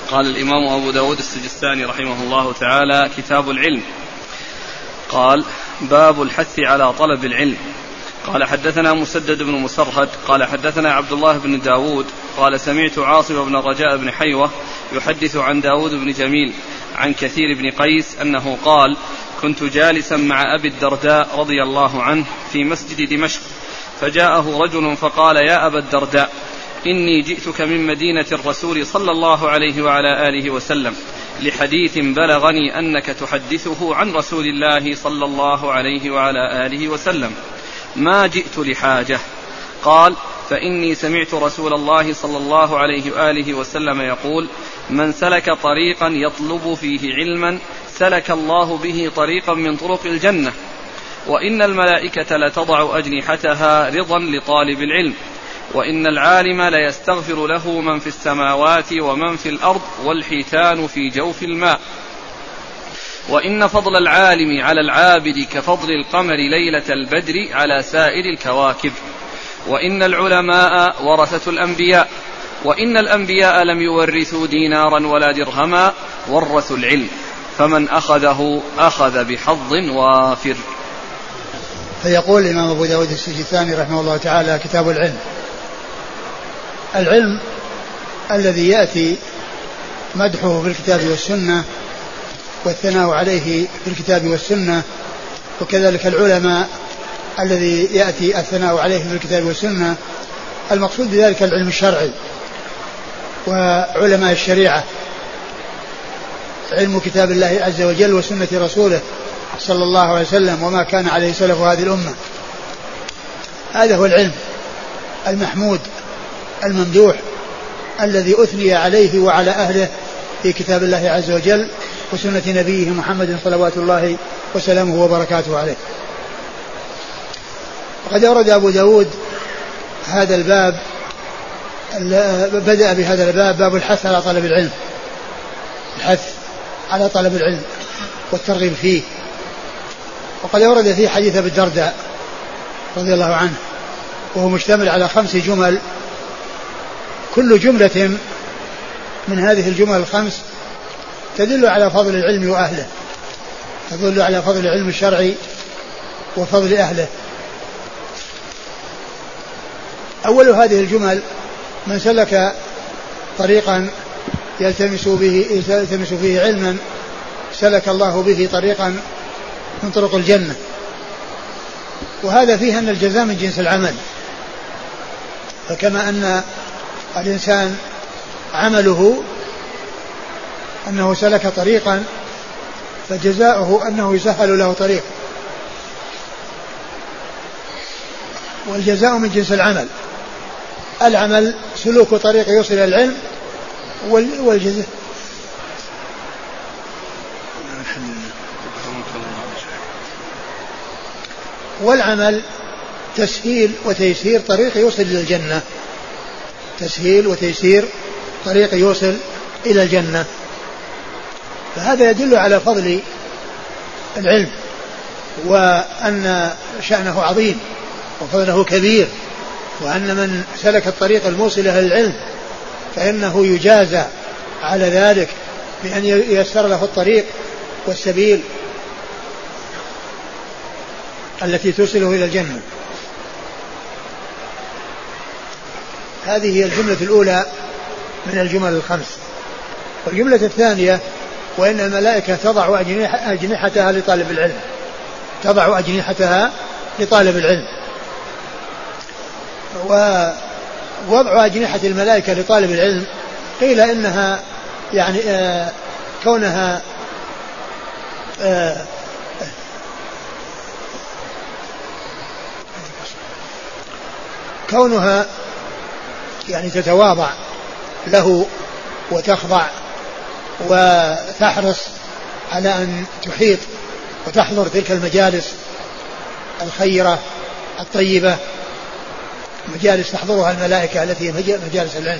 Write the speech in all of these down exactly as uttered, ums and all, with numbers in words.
قال الإمام أبو داود السجستاني رحمه الله تعالى: كتاب العلم. قال: باب الحث على طلب العلم. قال: حدثنا مسدد بن مسرهد قال حدثنا عبد الله بن داود قال سمعت عاصم بن رجاء بن حيوة يحدث عن داود بن جميل عن كثير بن قيس أنه قال: كنت جالسا مع أبي الدرداء رضي الله عنه في مسجد دمشق، فجاءه رجل فقال: يا أبا الدرداء، إني جئتك من مدينة الرسول صلى الله عليه وعلى آله وسلم لحديث بلغني أنك تحدثه عن رسول الله صلى الله عليه وعلى آله وسلم، ما جئت لحاجة. قال: فإني سمعت رسول الله صلى الله عليه وآله وسلم يقول: من سلك طريقا يطلب فيه علما سلك الله به طريقا من طرق الجنة، وإن الملائكة لتضع أجنحتها رضا لطالب العلم، وإن العالم ليستغفر له من في السماوات ومن في الأرض والحيتان في جوف الماء، وإن فضل العالم على العابد كفضل القمر ليلة البدر على سائر الكواكب، وإن العلماء ورثة الأنبياء، وإن الأنبياء لم يورثوا دينارا ولا درهما، ورثوا العلم، فمن أخذه أخذ بحظ وافر. فيقول الإمام أبو داود السجستاني رحمه الله تعالى: كتاب العلم. العلم الذي يأتي مدحه في الكتاب والسنة والثناء عليه في الكتاب والسنة، وكذلك العلماء الذي يأتي الثناء عليه في الكتاب والسنة، المقصود بذلك العلم الشرعي وعلماء الشريعة، علم كتاب الله عز وجل وسنة رسوله صلى الله عليه وسلم وما كان عليه سلف هذه الأمة. هذا هو العلم المحمود الممدوح الذي أثني عليه وعلى أهله في كتاب الله عز وجل وسنة نبيه محمد صلوات الله وسلامه وبركاته عليه. وقد أورد أبو داود هذا الباب، بدأ بهذا الباب باب الحث على طلب العلم، الحث على طلب العلم والترغيب فيه. وقد أورد فيه حديث أبي الدرداء رضي الله عنه، وهو مشتمل على خمس جمل، كل جملة من هذه الجمل الخمس تدل على فضل العلم وأهله، تدل على فضل العلم الشرعي وفضل أهله. أول هذه الجمل: من سلك طريقا يلتمس به يلتمس فيه علما سلك الله به طريقا من طرق الجنة. وهذا فيه أن الجزاء من جنس العمل، فكما أن الإنسان عمله أنه سلك طريقا فجزاؤه أنه يسهل له طريق، والجزاء من جنس العمل. العمل سلوك طريق يوصل إلى العلم، والجزاء والعمل تسهيل وتيسير طريق يوصل إلى الجنة، تسهيل وتيسير طريق يوصل إلى الجنة. فهذا يدل على فضل العلم وأن شأنه عظيم وفضله كبير، وأن من سلك الطريق الموصل إلى العلم فإنه يجازى على ذلك بأن ييسر له الطريق والسبيل التي توصله إلى الجنة. هذه هي الجملة الأولى من الجمل الخمس. والجملة الثانية: وإن الملائكة تضع أجنحتها لطالب العلم، تضع أجنحتها لطالب العلم. ووضع أجنحة الملائكة لطالب العلم قيل إنها يعني آه كونها آه كونها يعني تتواضع له وتخضع وتحرص على أن تحيط وتحضر تلك المجالس الخيرة الطيبة، مجالس تحضرها الملائكة التي هي مجالس العلم.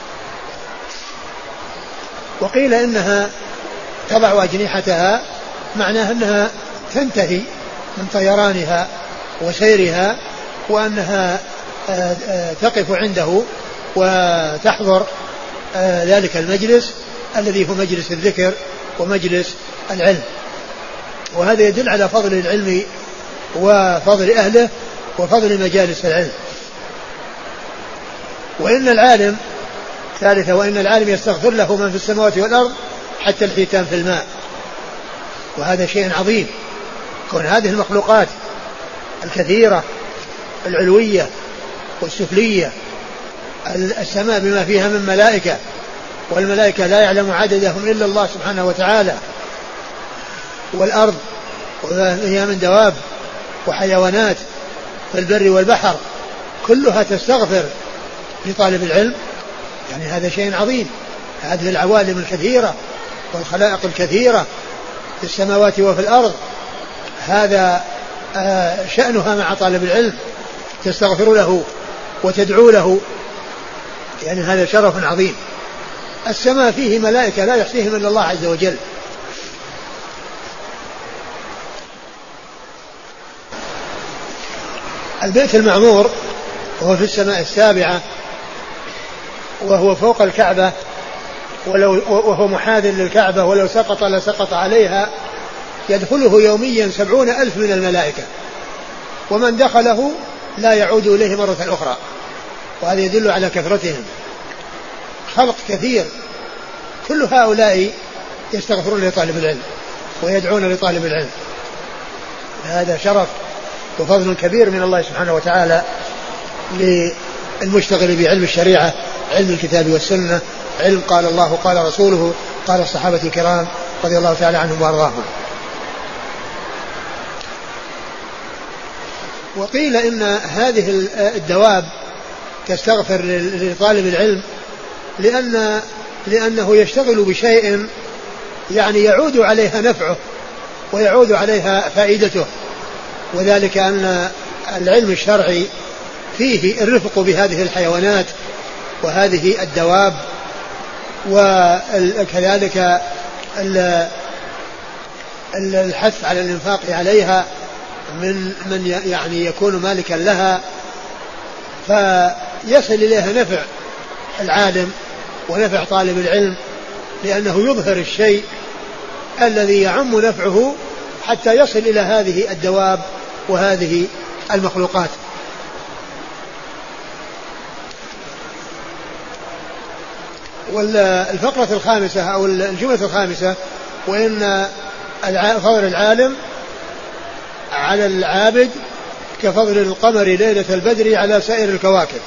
وقيل إنها تضع أجنحتها معناها أنها تنتهي من طيرانها وسيرها، وأنها تقف عنده وتحضر ذلك المجلس الذي هو مجلس الذكر ومجلس العلم. وهذا يدل على فضل العلم وفضل أهله وفضل مجالس العلم. وإن العالم ثالثة وإن العالم يستغفر له من في السماوات والأرض حتى الحيتان في الماء. وهذا شيء عظيم، كون هذه المخلوقات الكثيرة العلوية والسفلية، السماء بما فيها من ملائكة، والملائكة لا يعلم عددهم إلا الله سبحانه وتعالى، والأرض وهي من دواب وحيوانات في البر والبحر كلها تستغفر لطالب العلم، يعني هذا شيء عظيم. هذه العوالم الكثيرة والخلائق الكثيرة في السماوات وفي الأرض هذا شأنها مع طالب العلم، تستغفر له وتدعو له، يعني هذا شرف عظيم. السماء فيه ملائكة لا يحصيهم إلا الله عز وجل. البيت المعمور وهو في السماء السابعة وهو فوق الكعبة، ولو وهو محاذ للكعبة، ولو سقط لسقط عليها، يدخله يوميا سبعون ألف من الملائكة، ومن دخله لا يعود إليه مرة أخرى. وهذا يدل على كثرتهم، خلق كثير، كل هؤلاء يستغفرون لطالب العلم ويدعون لطالب العلم. هذا شرف وفضل كبير من الله سبحانه وتعالى للمشتغل بعلم الشريعة، علم الكتاب والسنة، علم قال الله قال رسوله قال الصحابة الكرام رضي الله تعالى عنهم وارضاهم. وقيل إن هذه الدواب تستغفر لطالب العلم لأن لأنه يشتغل بشيء يعني يعود عليها نفعه ويعود عليها فائدته، وذلك أن العلم الشرعي فيه الرفق بهذه الحيوانات وهذه الدواب، وكذلك الحث على الإنفاق عليها من من يعني يكون مالكا لها، فيصل إليها نفع العالم ونفع طالب العلم، لأنه يظهر الشيء الذي يعم نفعه حتى يصل إلى هذه الدواب وهذه المخلوقات. والفقرة الخامسة أو الجملة الخامسة وإن فضل العالم على العابد كفضل القمر ليلة البدر على سائر الكواكب.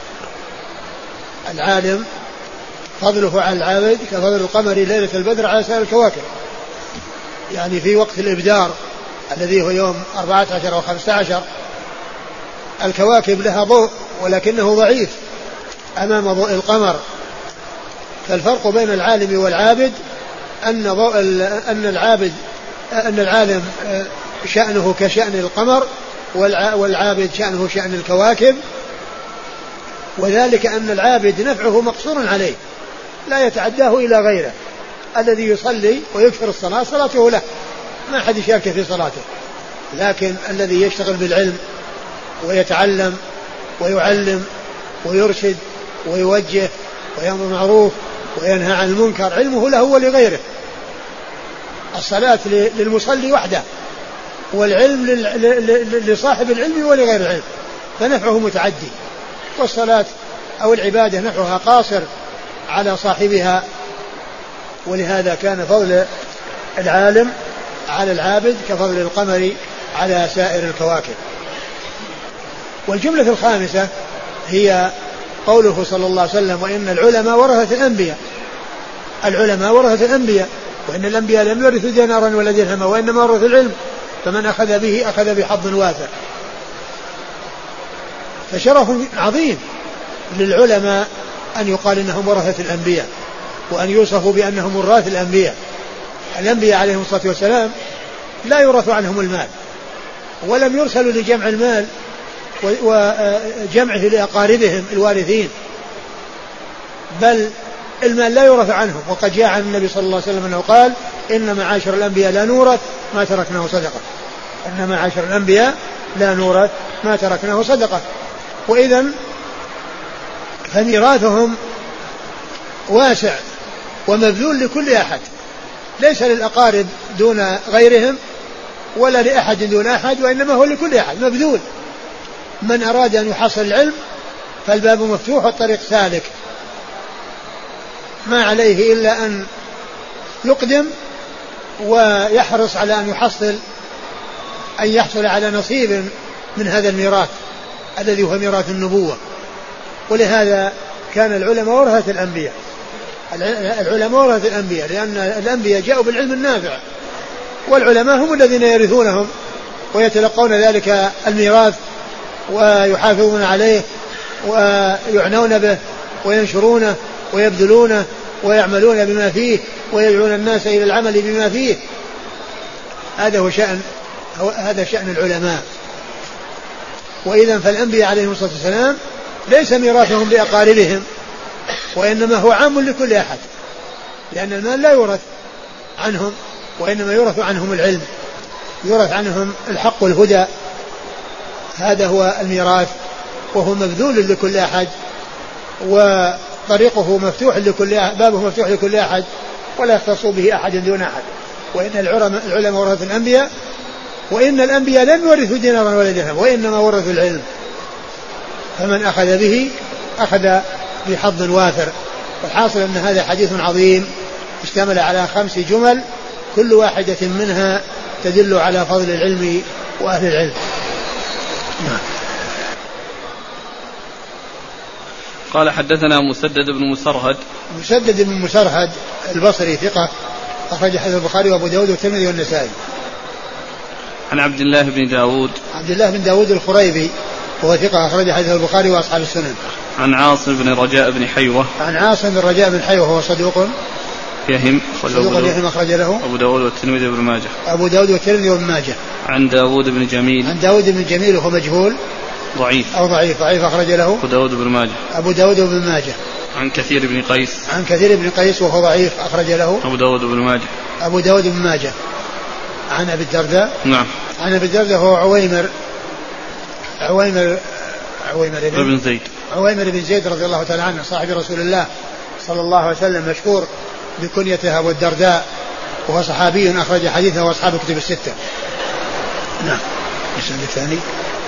العالم فضله على العابد كفضل القمر ليلة البدر على سائر الكواكب، يعني في وقت الإبدار الذي هو يوم أربعة عشر أو خمسة عشر الكواكب لها ضوء ولكنه ضعيف أمام ضوء القمر. فالفرق بين العالم والعابد أن ضوء أن العابد أن العالم شأنه كشأن القمر والعابد شأنه شأن الكواكب، وذلك أن العابد نفعه مقصور عليه لا يتعداه إلى غيره. الذي يصلي ويكثر الصلاة صلاته له، ما حد يشارك في صلاته، لكن الذي يشتغل بالعلم ويتعلم ويعلم ويرشد ويوجه ويأمر بالمعروف وينهى عن المنكر علمه له ولغيره. الصلاة للمصلي وحده، والعلم لصاحب العلم ولغير العلم، فنفعه متعدي. والصلاة أو العبادة نفعها قاصر على صاحبها، ولهذا كان فضل العالم على العابد كفضل القمر على سائر الكواكب. والجملة الخامسة هي قوله صلى الله عليه وسلم وإن العلماء ورثة الأنبياء. العلماء ورثة الأنبياء، وإن الأنبياء لم يرثوا دينارا ولا درهما وإنما ورثوا العلم، فمن أخذ به أخذ بحظ وافر. فشرف عظيم للعلماء أن يقال إنهم ورثة الأنبياء، وأن يوصفوا بأنهم وراث الأنبياء. الأنبياء عليهم الصلاة والسلام لا يورث عنهم المال، ولم يرسلوا لجمع المال وجمعه لأقاربهم الوارثين، بل المال لا يورث عنهم. وقد جاء عن النبي صلى الله عليه وسلم أنه قال إن معاشر الأنبياء لا نورث ما تركناه صدقة. إن معاشر الأنبياء لا نورث ما تركناه صدقة. وإذن فميراثهم واسع ومبذول لكل أحد، ليس للأقارب دون غيرهم ولا لأحد دون أحد، وإنما هو لكل أحد مبذول. من أراد أن يحصل العلم فالباب مفتوح والطريق سالك، ما عليه إلا أن يقدم ويحرص على أن يحصل أن يحصل على نصيب من هذا الميراث الذي هو ميراث النبوة. ولهذا كان العلماء ورثة الأنبياء، العلماء ورثة الأنبياء، لأن الأنبياء جاءوا بالعلم النافع، والعلماء هم الذين يرثونهم ويتلقون ذلك الميراث ويحافظون عليه ويعنون به وينشرونه ويبذلونه ويعملون بما فيه ويدعون الناس إلى العمل بما فيه. هذا هو شأن هذا شأن العلماء. وإذا فالأنبياء عليهم الصلاة والسلام ليس ميراثهم لأقاربهم، وإنما هو عام لكل أحد، لأن المال لا يورث عنهم، وإنما يورث عنهم العلم، يورث عنهم الحق والهدى. هذا هو الميراث، وهو مبذول لكل أحد، وطريقه مفتوح لكل أحد، بابه مفتوح لكل أحد، ولا يختص به أحد دون أحد. وإن العلماء ورثوا الأنبياء، وإن الأنبياء لم يورثوا دينارا ولا درهم، وإنما ورثوا العلم، فمن أخذ به أخذ بحظ وافر. والحاصل أن هذا حديث عظيم اشتمل على خمس جمل، كل واحدة منها تدل على فضل العلم وأهل العلم. نعم. قال حدثنا مسدد بن مسرهد. مسدد بن مسرهد البصري ثقة، أخرج حديث البخاري وأبو داود والترمذي والنسائي. عن عبد الله بن داود. عبد الله بن داود الخريبي وهو ثقة، أخرج حديث البخاري وأصحاب السنن. عن عاصم بن رجاء بن حيوة. عن عاصم بن رجاء بن حيوة وهو صدوق يهم، صدوق يهم، أخرج له أبو داود والترمذي وابن ماجه. أبو داود والترمذي وابن ماجه. عن داود بن جميل. عن داود بن جميل وهو مجهول ضعيف أو ضعيف ضعيف أخرج له أبو داود بن ماجه. أبو داود بن ماجه. عن كثير بن قيس. عن كثير بن قيس وهو ضعيف أخرج له أبو داود بن ماجه. أبو داود بن ماجه. عن أبي الدرداء. نعم. عن أبي الدرداء هو عويمر عويمر عويمر بن زيد عويمر بن زيد رضي الله تعالى عنه، صاحب رسول الله صلى الله عليه وسلم، مشهور بكنيته أبو الدرداء، وهو صحابي أخرج حديثه وأصحاب كتب الستة. نعم. السند الثاني